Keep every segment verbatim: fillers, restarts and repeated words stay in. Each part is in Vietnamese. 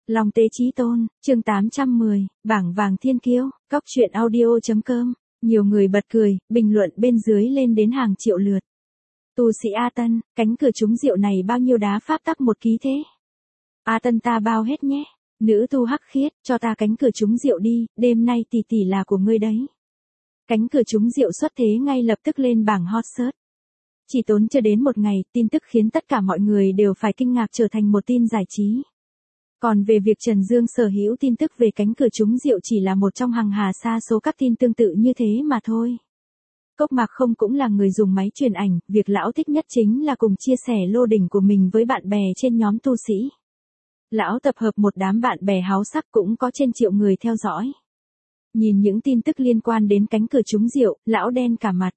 Long Tế Chí Tôn, chương tám trăm mười, bảng vàng thiên kiêu, cóc truyện audio.com. Nhiều người bật cười, bình luận bên dưới lên đến hàng triệu lượt. Tu sĩ A Tân, cánh cửa trúng rượu này bao nhiêu đá pháp tắc một ký thế? A Tân ta bao hết nhé. Nữ tu hắc khiết, cho ta cánh cửa trúng rượu đi, đêm nay tỷ tỷ là của ngươi đấy. Cánh cửa trúng rượu xuất thế ngay lập tức lên bảng hot search. Chỉ tốn chưa đến một ngày, tin tức khiến tất cả mọi người đều phải kinh ngạc trở thành một tin giải trí. Còn về việc Trần Dương sở hữu tin tức về cánh cửa trúng rượu chỉ là một trong hàng hà sa số các tin tương tự như thế mà thôi. Cốc Mạc Không cũng là người dùng máy truyền ảnh, việc lão thích nhất chính là cùng chia sẻ lô đỉnh của mình với bạn bè trên nhóm tu sĩ. Lão tập hợp một đám bạn bè háo sắc cũng có trên triệu người theo dõi. Nhìn những tin tức liên quan đến cánh cửa trúng rượu, lão đen cả mặt.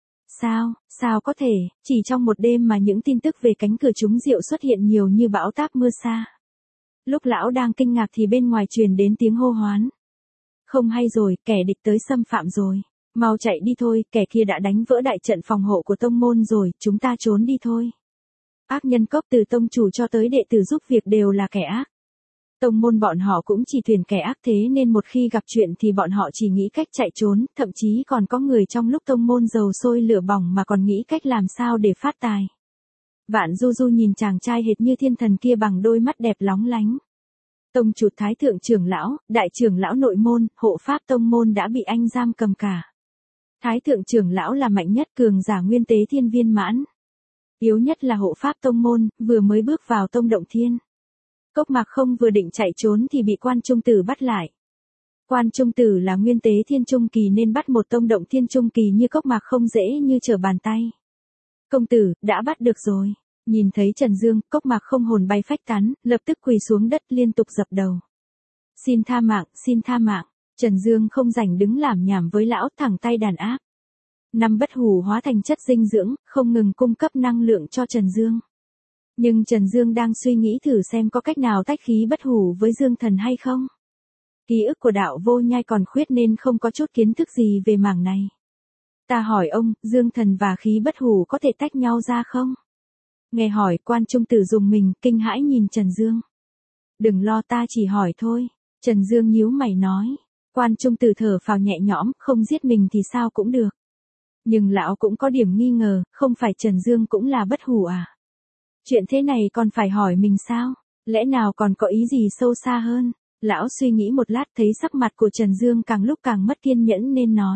Sao, sao có thể, chỉ trong một đêm mà những tin tức về cánh cửa trúng rượu xuất hiện nhiều như bão táp mưa sa. Lúc lão đang kinh ngạc thì bên ngoài truyền đến tiếng hô hoán. Không hay rồi, kẻ địch tới xâm phạm rồi. Mau chạy đi thôi, kẻ kia đã đánh vỡ đại trận phòng hộ của tông môn rồi, chúng ta trốn đi thôi. Ác nhân cốc từ tông chủ cho tới đệ tử giúp việc đều là kẻ ác. Tông môn bọn họ cũng chỉ thuyền kẻ ác, thế nên một khi gặp chuyện thì bọn họ chỉ nghĩ cách chạy trốn, thậm chí còn có người trong lúc tông môn dầu sôi lửa bỏng mà còn nghĩ cách làm sao để phát tài. Vạn Du Du nhìn chàng trai hệt như thiên thần kia bằng đôi mắt đẹp lóng lánh. Tông chủ thái thượng trưởng lão, đại trưởng lão nội môn, hộ pháp tông môn đã bị anh giam cầm cả. Thái thượng trưởng lão là mạnh nhất, cường giả nguyên tế thiên viên mãn. Yếu nhất là hộ pháp tông môn, vừa mới bước vào tông động thiên. Cốc Mạc Không vừa định chạy trốn thì bị quan trung tử bắt lại. Quan trung tử là nguyên tế thiên trung kỳ nên bắt một tông động thiên trung kỳ như Cốc Mạc Không dễ như trở bàn tay. Công tử, đã bắt được rồi. Nhìn thấy Trần Dương, Cốc Mạc Không hồn bay phách tán, lập tức quỳ xuống đất liên tục dập đầu. Xin tha mạng, xin tha mạng. Trần Dương không rảnh đứng làm nhảm với lão, thẳng tay đàn áp. Năm bất hủ hóa thành chất dinh dưỡng, không ngừng cung cấp năng lượng cho Trần Dương. Nhưng Trần Dương đang suy nghĩ thử xem có cách nào tách khí bất hủ với Dương Thần hay không. Ký ức của đạo vô nhai còn khuyết nên không có chút kiến thức gì về mảng này. Ta hỏi ông, Dương Thần và khí bất hủ có thể tách nhau ra không? Nghe hỏi, quan trung tử dùng mình, kinh hãi nhìn Trần Dương. Đừng lo, ta chỉ hỏi thôi. Trần Dương nhíu mày nói. Quan trung tử thở phào nhẹ nhõm, không giết mình thì sao cũng được. Nhưng lão cũng có điểm nghi ngờ, không phải Trần Dương cũng là bất hủ à? Chuyện thế này còn phải hỏi mình sao? Lẽ nào còn có ý gì sâu xa hơn? Lão suy nghĩ một lát thấy sắc mặt của Trần Dương càng lúc càng mất kiên nhẫn nên nói.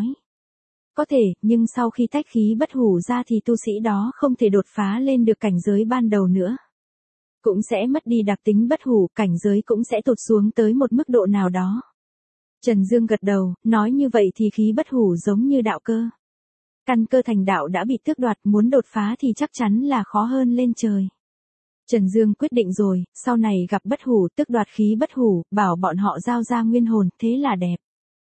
Có thể, nhưng sau khi tách khí bất hủ ra thì tu sĩ đó không thể đột phá lên được cảnh giới ban đầu nữa. Cũng sẽ mất đi đặc tính bất hủ, cảnh giới cũng sẽ tụt xuống tới một mức độ nào đó. Trần Dương gật đầu, nói như vậy thì khí bất hủ giống như đạo cơ. Căn cơ thành đạo đã bị tước đoạt, muốn đột phá thì chắc chắn là khó hơn lên trời. Trần Dương quyết định rồi, sau này gặp bất hủ tước đoạt khí bất hủ, bảo bọn họ giao ra nguyên hồn, thế là đẹp.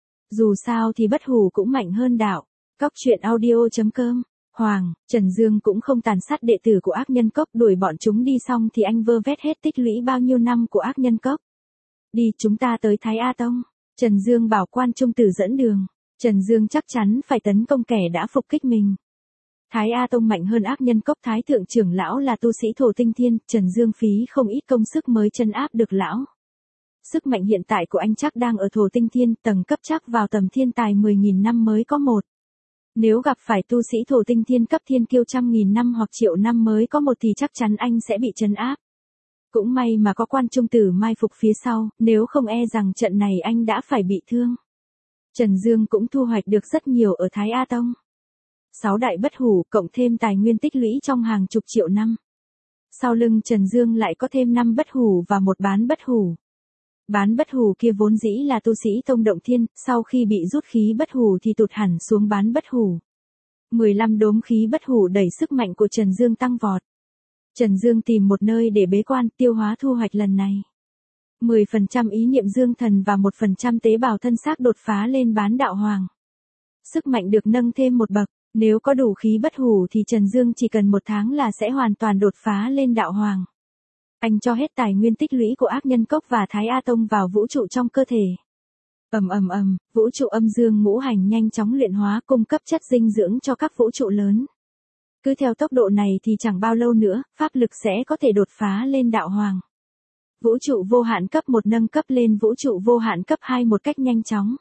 Dù sao thì bất hủ cũng mạnh hơn đạo. Cóc truyện audio.com. Hoàng, Trần Dương cũng không tàn sát đệ tử của ác nhân cốc, đuổi bọn chúng đi xong thì anh vơ vét hết tích lũy bao nhiêu năm của ác nhân cốc. Đi, chúng ta tới Thái A Tông. Trần Dương bảo quan trung tử dẫn đường. Trần Dương chắc chắn phải tấn công kẻ đã phục kích mình. Thái A Tông mạnh hơn ác nhân cốc, thái thượng trưởng lão là tu sĩ thổ tinh thiên, Trần Dương phí không ít công sức mới trấn áp được lão. Sức mạnh hiện tại của anh chắc đang ở thổ tinh thiên, tầng cấp chắc vào tầm thiên tài mười nghìn năm mới có một. Nếu gặp phải tu sĩ thổ tinh thiên cấp thiên kiêu trăm nghìn năm hoặc triệu năm mới có một thì chắc chắn anh sẽ bị trấn áp. Cũng may mà có quan trung tử mai phục phía sau, nếu không e rằng trận này anh đã phải bị thương. Trần Dương cũng thu hoạch được rất nhiều ở Thái A Tông. Sáu đại bất hủ cộng thêm tài nguyên tích lũy trong hàng chục triệu năm. Sau lưng Trần Dương lại có thêm năm bất hủ và một bán bất hủ. Bán bất hủ kia vốn dĩ là tu sĩ tông động thiên, sau khi bị rút khí bất hủ thì tụt hẳn xuống bán bất hủ. mười lăm đốm khí bất hủ đẩy sức mạnh của Trần Dương tăng vọt. Trần Dương tìm một nơi để bế quan tiêu hóa thu hoạch lần này. mười phần trăm ý niệm Dương Thần và một phần trăm tế bào thân xác đột phá lên bán đạo hoàng. Sức mạnh được nâng thêm một bậc, nếu có đủ khí bất hủ thì Trần Dương chỉ cần một tháng là sẽ hoàn toàn đột phá lên đạo hoàng. Anh cho hết tài nguyên tích lũy của ác nhân cốc và Thái A Tông vào vũ trụ trong cơ thể. Ầm ầm ầm, vũ trụ âm dương ngũ hành nhanh chóng luyện hóa, cung cấp chất dinh dưỡng cho các vũ trụ lớn. Cứ theo tốc độ này thì chẳng bao lâu nữa, pháp lực sẽ có thể đột phá lên đạo hoàng. Vũ trụ vô hạn cấp một nâng cấp lên vũ trụ vô hạn cấp hai một cách nhanh chóng.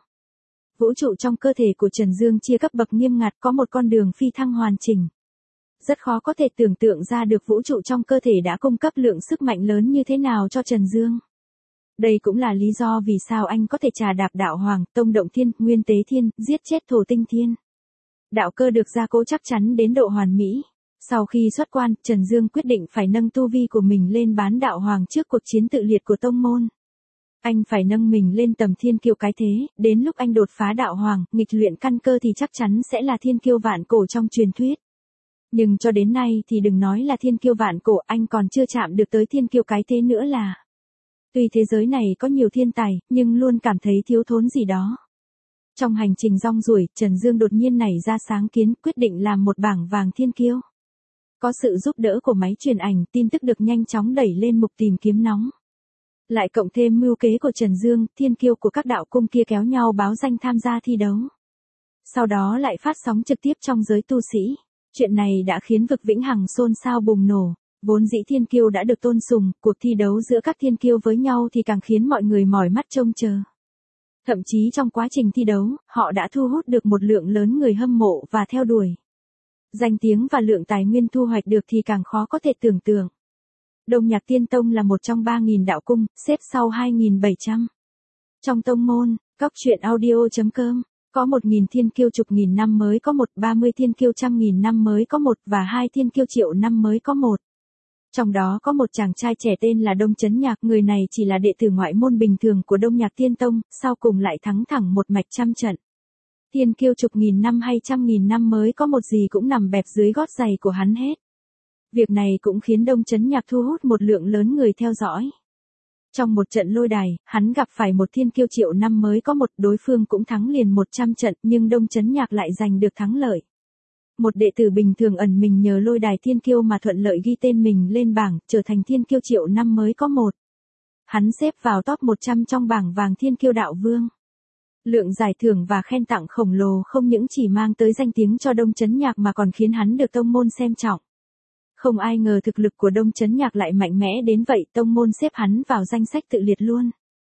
Vũ trụ trong cơ thể của Trần Dương chia cấp bậc nghiêm ngặt, có một con đường phi thăng hoàn chỉnh. Rất khó có thể tưởng tượng ra được vũ trụ trong cơ thể đã cung cấp lượng sức mạnh lớn như thế nào cho Trần Dương. Đây cũng là lý do vì sao anh có thể trà đạp đạo hoàng, tông động thiên, nguyên tế thiên, giết chết thổ tinh thiên. Đạo cơ được gia cố chắc chắn đến độ hoàn mỹ. Sau khi xuất quan, Trần Dương quyết định phải nâng tu vi của mình lên bán đạo hoàng trước cuộc chiến tự liệt của tông môn. Anh phải nâng mình lên tầm thiên kiêu cái thế, đến lúc anh đột phá đạo hoàng, nghịch luyện căn cơ thì chắc chắn sẽ là thiên kiêu vạn cổ trong truyền thuyết. Nhưng cho đến nay thì đừng nói là thiên kiêu vạn cổ, anh còn chưa chạm được tới thiên kiêu cái thế nữa là. Tuy thế giới này có nhiều thiên tài, nhưng luôn cảm thấy thiếu thốn gì đó. Trong hành trình rong ruổi, Trần Dương đột nhiên nảy ra sáng kiến, quyết định làm một bảng vàng thiên kiêu. Có sự giúp đỡ của máy truyền ảnh, tin tức được nhanh chóng đẩy lên mục tìm kiếm nóng. Lại cộng thêm mưu kế của Trần Dương, thiên kiêu của các đạo cung kia kéo nhau báo danh tham gia thi đấu. Sau đó lại phát sóng trực tiếp trong giới tu sĩ. Chuyện này đã khiến vực Vĩnh Hằng xôn xao bùng nổ. Vốn dĩ thiên kiêu đã được tôn sùng, cuộc thi đấu giữa các thiên kiêu với nhau thì càng khiến mọi người mỏi mắt trông chờ. Thậm chí trong quá trình thi đấu, họ đã thu hút được một lượng lớn người hâm mộ và theo đuổi. Danh tiếng và lượng tài nguyên thu hoạch được thì càng khó có thể tưởng tượng. Đông Nhạc Tiên Tông là một trong ba nghìn đạo cung, xếp sau hai nghìn bảy trăm. Trong tông môn, Cóc Truyện Audio chấm com, có một nghìn thiên kiêu chục nghìn năm mới có một, ba mươi thiên kiêu trăm nghìn năm mới có một và hai thiên kiêu triệu năm mới có một. Trong đó có một chàng trai trẻ tên là Đông Chấn Nhạc, người này chỉ là đệ tử ngoại môn bình thường của Đông Nhạc Tiên Tông, sau cùng lại thắng thẳng một mạch trăm trận. Thiên kiêu chục nghìn năm hay trăm nghìn năm mới có một gì cũng nằm bẹp dưới gót giày của hắn hết. Việc này cũng khiến Đông Chấn Nhạc thu hút một lượng lớn người theo dõi. Trong một trận lôi đài, hắn gặp phải một thiên kiêu triệu năm mới có một, đối phương cũng thắng liền một trăm trận nhưng Đông Chấn Nhạc lại giành được thắng lợi. Một đệ tử bình thường ẩn mình nhờ lôi đài thiên kiêu mà thuận lợi ghi tên mình lên bảng, trở thành thiên kiêu triệu năm mới có một. Hắn xếp vào top một trăm trong bảng vàng thiên kiêu đạo vương. Lượng giải thưởng và khen tặng khổng lồ không những chỉ mang tới danh tiếng cho Đông Chấn Nhạc mà còn khiến hắn được tông môn xem trọng. Không ai ngờ thực lực của Đông Chấn Nhạc lại mạnh mẽ đến vậy, tông môn xếp hắn vào danh sách tự liệt luôn.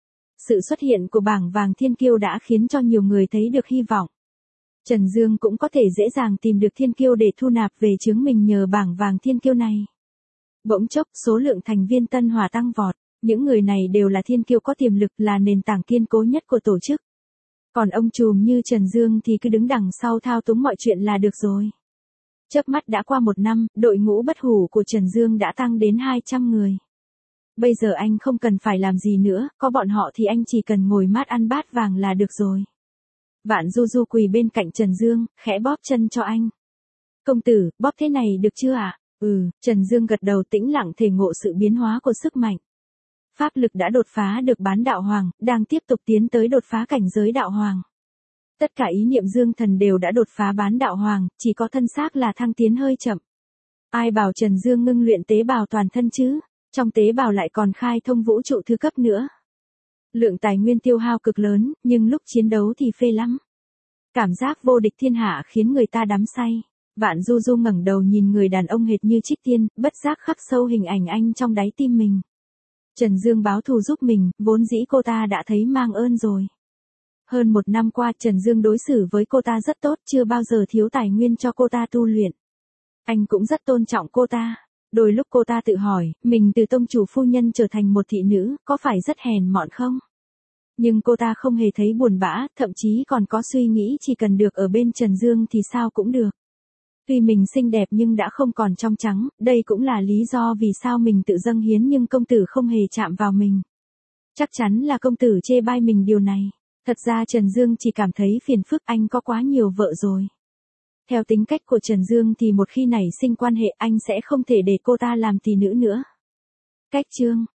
Sự xuất hiện của bảng vàng thiên kiêu đã khiến cho nhiều người thấy được hy vọng. Trần Dương cũng có thể dễ dàng tìm được thiên kiêu để thu nạp về chướng mình nhờ bảng vàng thiên kiêu này. Bỗng chốc, số lượng thành viên Tân Hòa tăng vọt, những người này đều là thiên kiêu có tiềm lực, là nền tảng kiên cố nhất của tổ chức. Còn ông trùm như Trần Dương thì cứ đứng đằng sau thao túng mọi chuyện là được rồi. Chớp mắt đã qua một năm, đội ngũ bất hủ của Trần Dương đã tăng đến hai trăm người. Bây giờ anh không cần phải làm gì nữa, có bọn họ thì anh chỉ cần ngồi mát ăn bát vàng là được rồi. Vạn Du Du quỳ bên cạnh Trần Dương, khẽ bóp chân cho anh. Công tử, bóp thế này được chưa ạ? À? Ừ, Trần Dương gật đầu tĩnh lặng thể ngộ sự biến hóa của sức mạnh. Pháp lực đã đột phá được bán đạo hoàng, đang tiếp tục tiến tới đột phá cảnh giới đạo hoàng. Tất cả ý niệm dương thần đều đã đột phá bán đạo hoàng, chỉ có thân xác là thăng tiến hơi chậm. Ai bảo Trần Dương ngưng luyện tế bào toàn thân chứ, trong tế bào lại còn khai thông vũ trụ thứ cấp nữa. Lượng tài nguyên tiêu hao cực lớn, nhưng lúc chiến đấu thì phê lắm. Cảm giác vô địch thiên hạ khiến người ta đắm say. Vạn Du Du ngẩng đầu nhìn người đàn ông hệt như trích tiên, bất giác khắc sâu hình ảnh anh trong đáy tim mình. Trần Dương báo thù giúp mình, vốn dĩ cô ta đã thấy mang ơn rồi. Hơn một năm qua Trần Dương đối xử với cô ta rất tốt, chưa bao giờ thiếu tài nguyên cho cô ta tu luyện. Anh cũng rất tôn trọng cô ta. Đôi lúc cô ta tự hỏi, mình từ tông chủ phu nhân trở thành một thị nữ, có phải rất hèn mọn không? Nhưng cô ta không hề thấy buồn bã, thậm chí còn có suy nghĩ chỉ cần được ở bên Trần Dương thì sao cũng được. Tuy mình xinh đẹp nhưng đã không còn trong trắng, đây cũng là lý do vì sao mình tự dâng hiến nhưng công tử không hề chạm vào mình. Chắc chắn là công tử chê bai mình điều này. Thật ra Trần Dương chỉ cảm thấy phiền phức, anh có quá nhiều vợ rồi. Theo tính cách của Trần Dương thì một khi nảy sinh quan hệ anh sẽ không thể để cô ta làm tỷ nữ nữa. Cách chương